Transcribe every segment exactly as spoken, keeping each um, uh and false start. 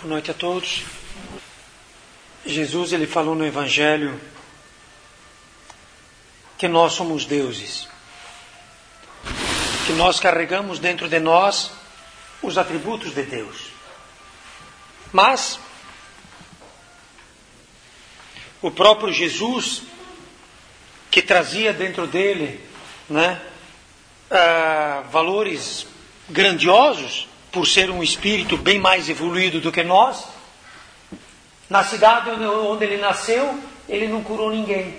Boa noite a todos. Jesus, ele falou no Evangelho que nós somos deuses, que nós carregamos dentro de nós os atributos de Deus. Mas o próprio Jesus, que trazia dentro dele, né, uh, valores grandiosos, por ser um espírito bem mais evoluído do que nós, na cidade onde ele nasceu, ele não curou ninguém.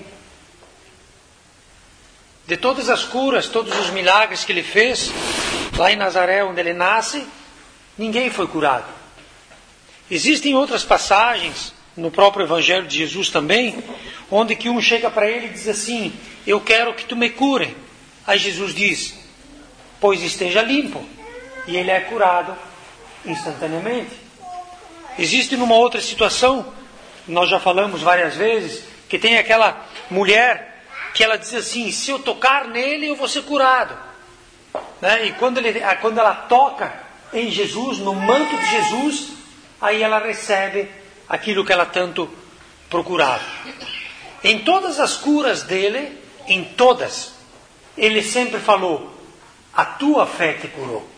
De todas as curas, todos os milagres que ele fez, lá em Nazaré, onde ele nasce, ninguém foi curado. Existem outras passagens, no próprio Evangelho de Jesus também, onde que um chega para ele e diz assim: eu quero que tu me cure. Aí Jesus diz: pois esteja limpo. E ele é curado instantaneamente. Existe numa outra situação, nós já falamos várias vezes, que tem aquela mulher que ela diz assim: se eu tocar nele eu vou ser curado, né? E quando, ele, quando ela toca em Jesus, no manto de Jesus, aí ela recebe aquilo que ela tanto procurava. Em todas as curas dele, em todas, ele sempre falou: a tua fé te curou.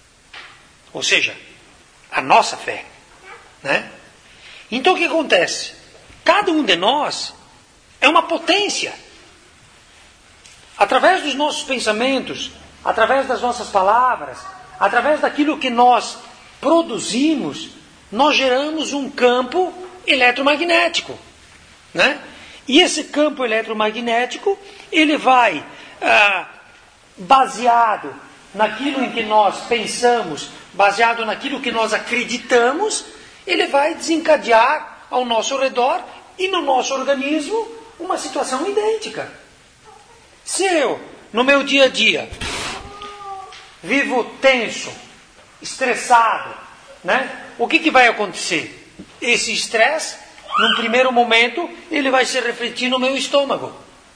Ou seja, a nossa fé, né? Então o que acontece? Cada um de nós é uma potência. Através dos nossos pensamentos, através das nossas palavras, através daquilo que nós produzimos, nós geramos um campo eletromagnético, né? E esse campo eletromagnético, ele vai ah, baseado naquilo em que nós pensamos, baseado naquilo que nós acreditamos, ele vai desencadear ao nosso redor e no nosso organismo uma situação idêntica. Se eu, no meu dia a dia, vivo tenso, estressado, né? O que, que vai acontecer? Esse estresse, num primeiro momento, ele vai se refletir no meu estômago.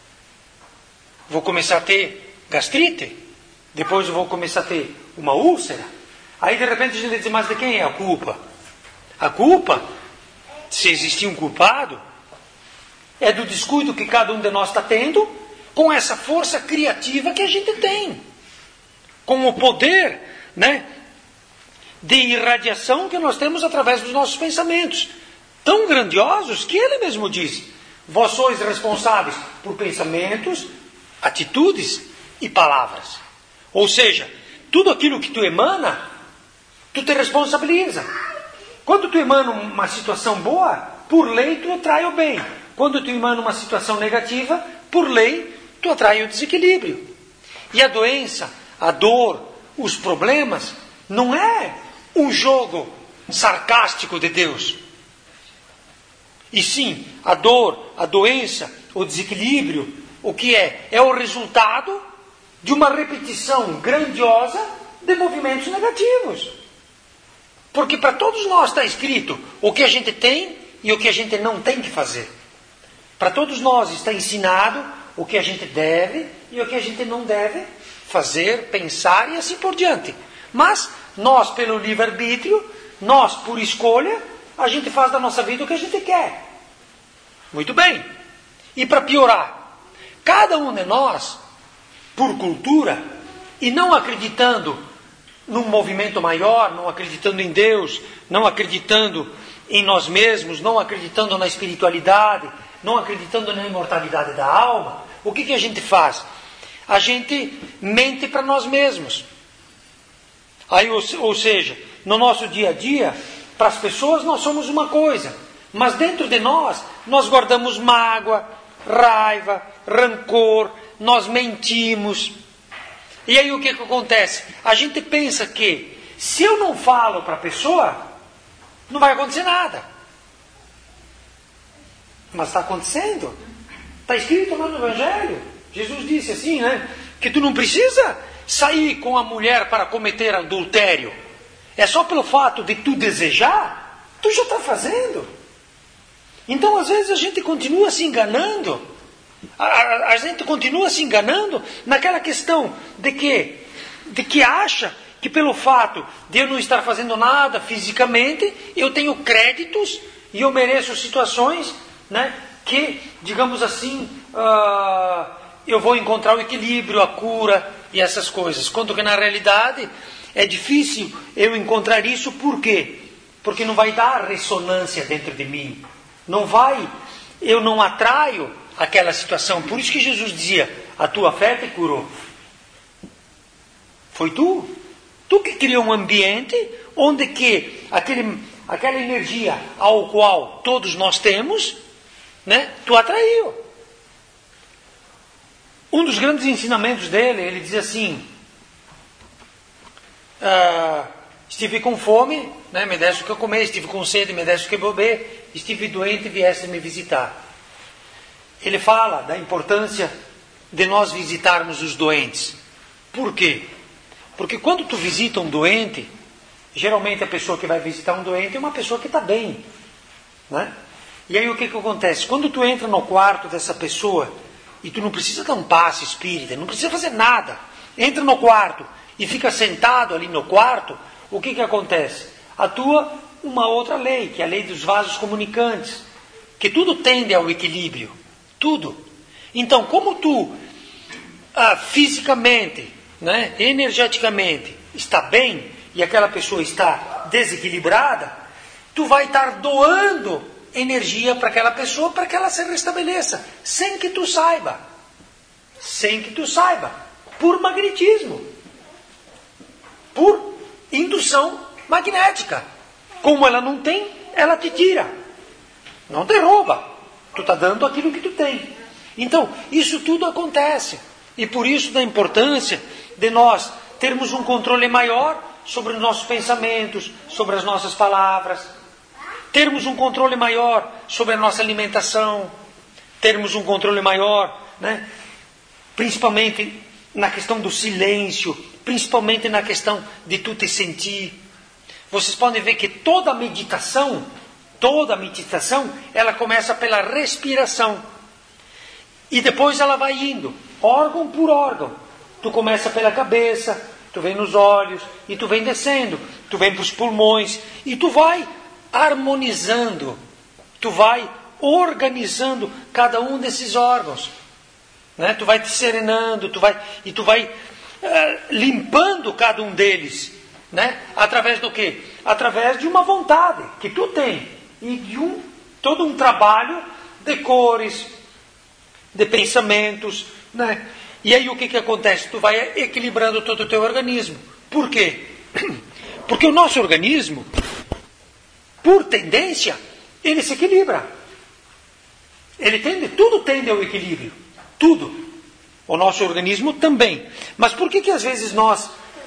Vou começar a ter gastrite, depois eu vou começar a ter uma úlcera. Aí de repente a gente diz: mas de quem é a culpa? A culpa, se existir um culpado, é do descuido que cada um de nós está tendo com essa força criativa que a gente tem, com o poder, né, de irradiação que nós temos através dos nossos pensamentos, tão grandiosos que ele mesmo diz: vós sois responsáveis por pensamentos, atitudes e palavras. Ou seja, tudo aquilo que tu emana, tu te responsabiliza. Quando tu emana uma situação boa, por lei tu atrai o bem. Quando tu emana uma situação negativa, por lei tu atrai o desequilíbrio. E a doença, a dor, os problemas, não é um jogo sarcástico de Deus. E sim, a dor, a doença, o desequilíbrio, o que é? É o resultado de uma repetição grandiosa de movimentos negativos. Porque para todos nós está escrito o que a gente tem e o que a gente não tem que fazer. Para todos nós está ensinado o que a gente deve e o que a gente não deve fazer, pensar e assim por diante. Mas nós, pelo livre-arbítrio, nós, por escolha, a gente faz da nossa vida o que a gente quer. Muito bem. E para piorar, cada um de nós, por cultura, e não acreditando num movimento maior, não acreditando em Deus, não acreditando em nós mesmos, não acreditando na espiritualidade, não acreditando na imortalidade da alma, o que, que a gente faz? A gente mente para nós mesmos. Aí, ou, ou seja, no nosso dia a dia, para as pessoas nós somos uma coisa, mas dentro de nós, nós guardamos mágoa, raiva, rancor, nós mentimos. E aí o que, que acontece? A gente pensa que se eu não falo para a pessoa, não vai acontecer nada. Mas está acontecendo. Está escrito lá no Evangelho. Jesus disse assim, né? Que tu não precisa sair com a mulher para cometer adultério. É só pelo fato de tu desejar, tu já está fazendo. Então às vezes a gente continua se enganando. A, a, a gente continua se enganando naquela questão de que, de que acha que pelo fato de eu não estar fazendo nada fisicamente, eu tenho créditos e eu mereço situações, né, que, digamos assim, uh, eu vou encontrar o equilíbrio, a cura e essas coisas. Quanto que na realidade é difícil eu encontrar isso, por quê? Porque não vai dar ressonância dentro de mim. Não vai, eu não atraio aquela situação. Por isso que Jesus dizia, a tua fé te curou. Foi tu. Tu que criou um ambiente onde que aquele, aquela energia ao qual todos nós temos, né, tu atraiu. Um dos grandes ensinamentos dele, ele diz assim, ah, estive com fome, né, me deste o que eu comer, estive com sede, me deste o que beber, estive doente, vieste me visitar. Ele fala da importância de nós visitarmos os doentes. Por quê? Porque quando tu visita um doente, geralmente a pessoa que vai visitar um doente é uma pessoa que está bem, né? E aí o que que acontece? Quando tu entra no quarto dessa pessoa, e tu não precisa dar um passe espírita, não precisa fazer nada, entra no quarto e fica sentado ali no quarto, o que que acontece? Atua uma outra lei, que é a lei dos vasos comunicantes, que tudo tende ao equilíbrio, tudo. Então, como tu ah, fisicamente, né, energeticamente está bem e aquela pessoa está desequilibrada, tu vai estar doando energia para aquela pessoa para que ela se restabeleça, sem que tu saiba, sem que tu saiba, por magnetismo, por indução magnética. Como ela não tem, ela te tira, não te rouba, tu está dando aquilo que tu tem. Então, isso tudo acontece, e por isso da importância de nós termos um controle maior sobre os nossos pensamentos, sobre as nossas palavras, termos um controle maior sobre a nossa alimentação, termos um controle maior, né, principalmente na questão do silêncio, principalmente na questão de tu te sentir. Vocês podem ver que toda meditação, toda meditação, ela começa pela respiração. E depois ela vai indo, órgão por órgão. Tu começa pela cabeça, tu vem nos olhos, e tu vem descendo, tu vem para os pulmões, e tu vai harmonizando, tu vai organizando cada um desses órgãos, né? Tu vai te serenando, tu vai, e tu vai uh, limpando cada um deles, né? Através do quê? Através de uma vontade que tu tem, e de um, todo um trabalho de cores, de pensamentos, né? E aí o que que acontece? Tu vai equilibrando todo o teu organismo. Por quê? Porque o nosso organismo, por tendência, ele se equilibra. Ele tende, tudo tende ao equilíbrio. Tudo. O nosso organismo também. Mas por que que às vezes nós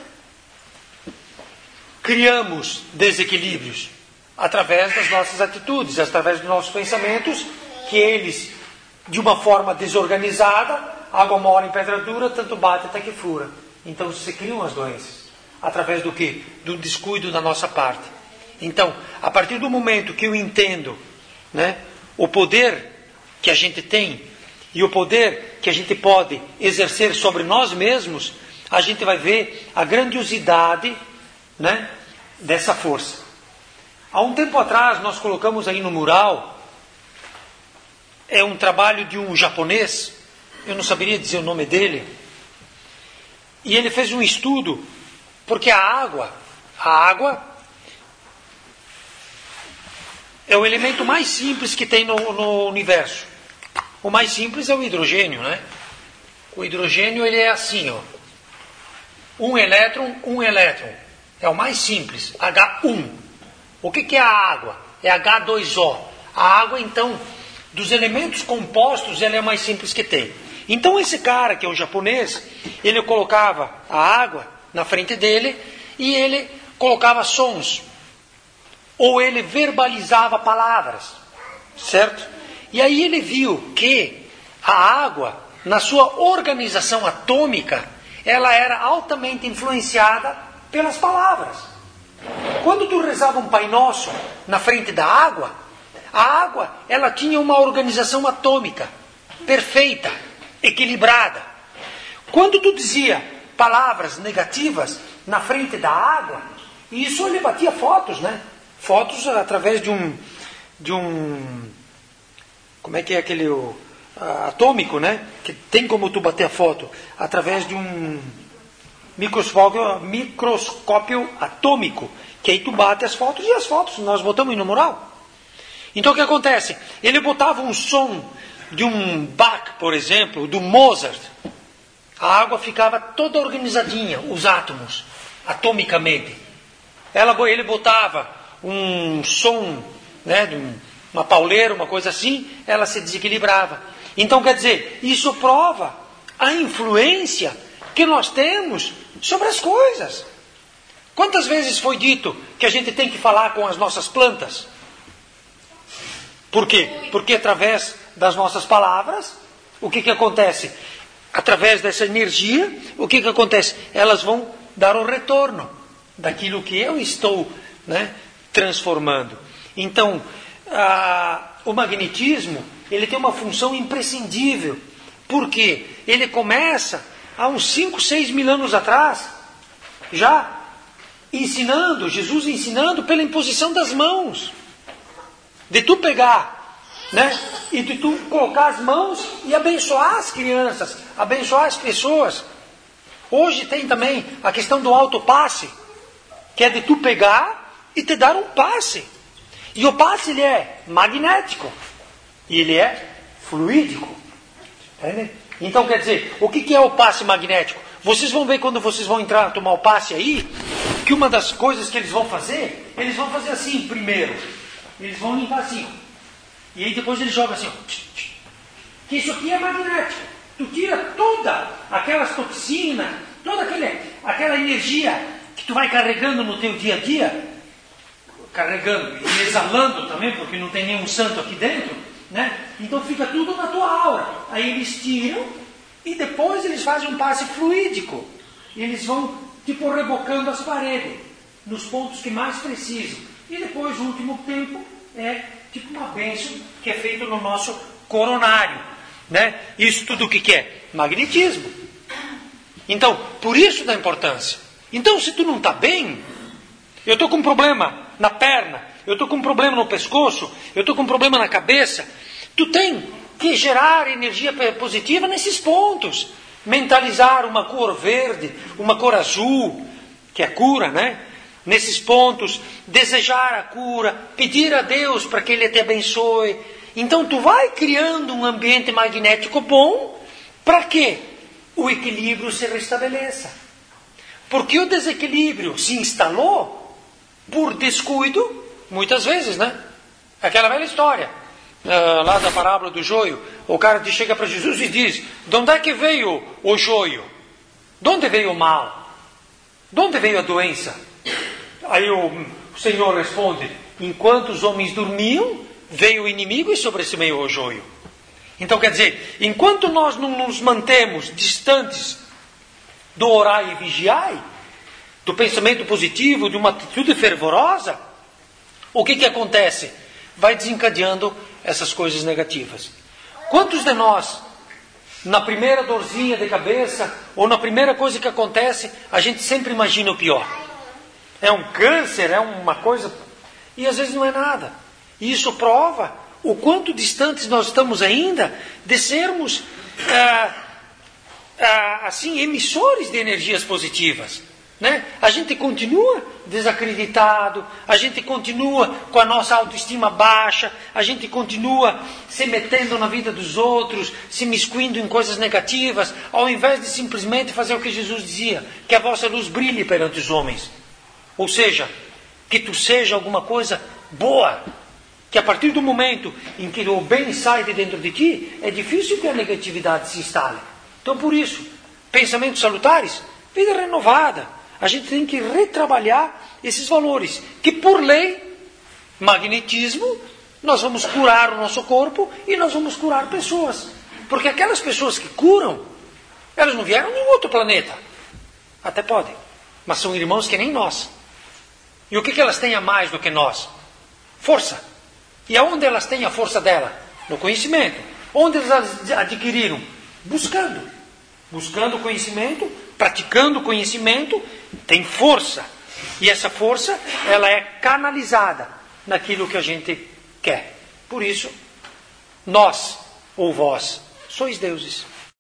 criamos desequilíbrios? Através das nossas atitudes, através dos nossos pensamentos, que eles, de uma forma desorganizada, água mole em pedra dura, tanto bate até que fura. Então se criam as doenças. Através do quê? Do descuido da nossa parte. Então, a partir do momento que eu entendo, né, o poder que a gente tem e o poder que a gente pode exercer sobre nós mesmos, a gente vai ver a grandiosidade, né, dessa força. Há um tempo atrás nós colocamos aí no mural, é um trabalho de um japonês, eu não saberia dizer o nome dele, e ele fez um estudo, porque a água, a água é o elemento mais simples que tem no, no universo. O mais simples é o hidrogênio, né? O hidrogênio, ele é assim, ó. Um elétron, um elétron. É o mais simples, agá um. O que que é a água? É agá dois ó. A água, então, dos elementos compostos, ela é a mais simples que tem. Então esse cara, que é um japonês, ele colocava a água na frente dele e ele colocava sons. Ou ele verbalizava palavras, certo? E aí ele viu que a água, na sua organização atômica, ela era altamente influenciada pelas palavras. Quando tu rezava um Pai Nosso na frente da água, a água, ela tinha uma organização atômica perfeita, equilibrada. Quando tu dizia palavras negativas, na frente da água, e isso ele batia fotos, né? Fotos através de um, de um, como é que é aquele o, uh, atômico, né? Que tem como tu bater a foto através de um microscópio, microscópio atômico, que aí tu bate as fotos e as fotos nós botamos no mural. Então o que acontece? Ele botava um som de um Bach, por exemplo, do Mozart. A água ficava toda organizadinha, os átomos, atomicamente. Ela, ele botava um som, né, de uma pauleira, uma coisa assim, ela se desequilibrava. Então quer dizer, isso prova a influência que nós temos sobre as coisas. Quantas vezes foi dito que a gente tem que falar com as nossas plantas? Por quê? Porque através das nossas palavras, o que que acontece? Através dessa energia, o que que acontece? Elas vão dar o retorno daquilo que eu estou, né, transformando. Então, a, o magnetismo, ele tem uma função imprescindível. Por quê? Ele começa há uns cinco, seis mil anos atrás, já ensinando, Jesus ensinando pela imposição das mãos. De tu pegar, né? E de tu colocar as mãos e abençoar as crianças, abençoar as pessoas. Hoje tem também a questão do autopasse, que é de tu pegar e te dar um passe. E o passe ele é magnético e ele é fluídico. Entende? Então quer dizer, o que que é o passe magnético? Vocês vão ver quando vocês vão entrar, tomar o passe aí, que uma das coisas que eles vão fazer, eles vão fazer assim primeiro. Eles vão limpar assim. E aí depois eles jogam assim. Que isso aqui é magnético. Tu tira toda aquelas toxinas, toda aquele, aquela energia que tu vai carregando no teu dia a dia, carregando e exalando também, porque não tem nenhum santo aqui dentro, né? Então fica tudo na tua aura. Aí eles tiram e depois eles fazem um passe fluídico. E eles vão tipo rebocando as paredes nos pontos que mais precisam. E depois, o último tempo, é tipo uma bênção que é feito no nosso coronário. Né? Isso tudo o que, que é? Magnetismo. Então, por isso da importância. Então, se tu não está bem, eu estou com um problema na perna, eu estou com um problema no pescoço, eu estou com um problema na cabeça, tu tem que gerar energia positiva nesses pontos. Mentalizar uma cor verde, uma cor azul, que é cura, né? Nesses pontos, desejar a cura, pedir a Deus para que Ele te abençoe. Então tu vai criando um ambiente magnético bom para que o equilíbrio se restabeleça. Porque o desequilíbrio se instalou por descuido, muitas vezes, né? Aquela velha história, uh, lá da parábola do joio, o cara chega para Jesus e diz, de onde é que veio o joio? De onde veio o mal? De onde veio a doença? Aí o, o Senhor responde, enquanto os homens dormiam, veio o inimigo e sobressemeou o joio. Então quer dizer, enquanto nós não nos mantemos distantes do orar e vigiai, do pensamento positivo, de uma atitude fervorosa, o que que acontece? Vai desencadeando essas coisas negativas. Quantos de nós, na primeira dorzinha de cabeça, ou na primeira coisa que acontece, a gente sempre imagina o pior? É um câncer, é uma coisa... E às vezes não é nada. E isso prova o quanto distantes nós estamos ainda de sermos, ah, ah, assim, emissores de energias positivas. Né? A gente continua desacreditado, a gente continua com a nossa autoestima baixa, a gente continua se metendo na vida dos outros, se miscuindo em coisas negativas, ao invés de simplesmente fazer o que Jesus dizia, que a vossa luz brilhe perante os homens. Ou seja, que tu seja alguma coisa boa, que a partir do momento em que o bem sai de dentro de ti, é difícil que a negatividade se instale. Então por isso, pensamentos salutares, vida renovada. A gente tem que retrabalhar esses valores, que por lei, magnetismo, nós vamos curar o nosso corpo e nós vamos curar pessoas. Porque aquelas pessoas que curam, elas não vieram de um outro planeta. Até podem, mas são irmãos que nem nós. E o que, que elas têm a mais do que nós? Força. E aonde elas têm a força dela? No conhecimento. Onde elas adquiriram? Buscando. Buscando conhecimento, praticando o conhecimento, tem força. E essa força, ela é canalizada naquilo que a gente quer. Por isso, nós, ou vós, sois deuses.